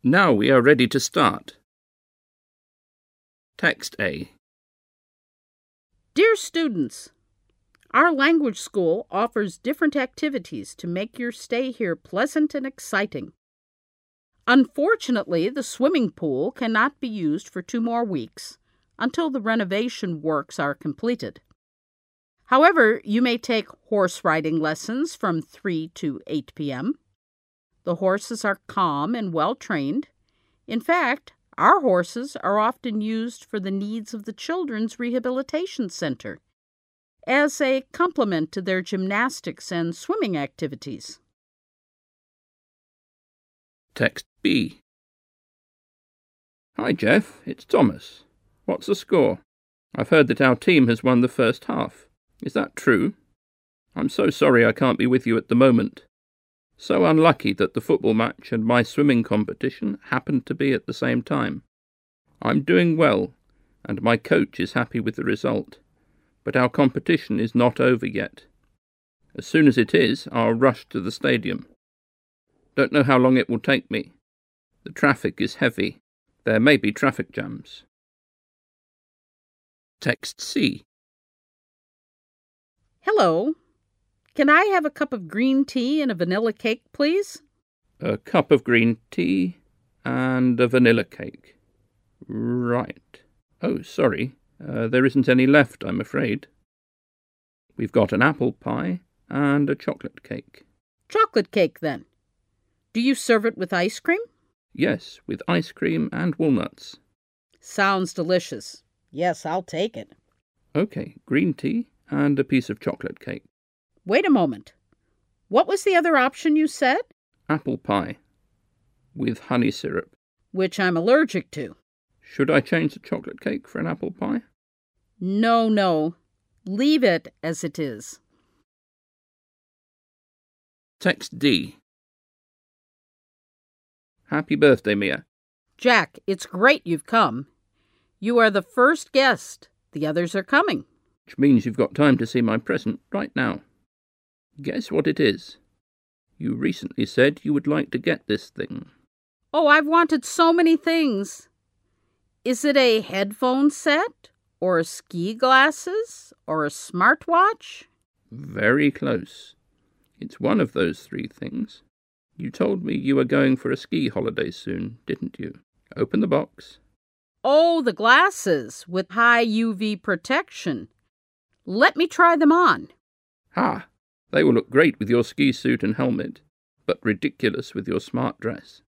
Now we are ready to start. Text A. Dear students, our language school offers different activities to make your stay here pleasant and exciting. Unfortunately, the swimming pool cannot be used for 2 more weeks until the renovation works are completed. However, you may take horse riding lessons from 3 to 8 p.m. The horses are calm and well trained. In fact, our horses are often used for the needs of the Children's Rehabilitation Center as a complement to their gymnastics and swimming activities. Text B. Hi, Jeff. It's Thomas. What's the score? I've heard that our team has won the first half. Is that true? I'm so sorry I can't be with you at the moment. So unlucky that the football match and my swimming competition happened to be at the same time. I'm doing well, and my coach is happy with the result. But our competition is not over yet. As soon as it is, I'll rush to the stadium. Don't know how long it will take me. The traffic is heavy. There may be traffic jams. Text C. Hello. Can I have a cup of green tea and a vanilla cake, please? A cup of green tea and a vanilla cake. Right. Oh, sorry. There isn't any left, I'm afraid. We've got an apple pie and a chocolate cake. Chocolate cake, then. Do you serve it with ice cream? Yes, with ice cream and walnuts. Sounds delicious. Yes, I'll take it. Okay, green tea and a piece of chocolate cake. Wait a moment. What was the other option you said? Apple pie with honey syrup. Which I'm allergic to. Should I change the chocolate cake for an apple pie? No. Leave it as it is. Text D. Happy birthday, Mia. Jack, it's great you've come. You are the first guest. The others are coming. Which means you've got time to see my present right now. Guess what it is? You recently said you would like to get this thing. Oh, I've wanted so many things. Is it a headphone set? Or a ski glasses? Or a smartwatch? Very close. It's one of those 3 things. You told me you were going for a ski holiday soon, didn't you? Open the box. Oh, the glasses with high UV protection. Let me try them on. Ha! They will look great with your ski suit and helmet, but ridiculous with your smart dress.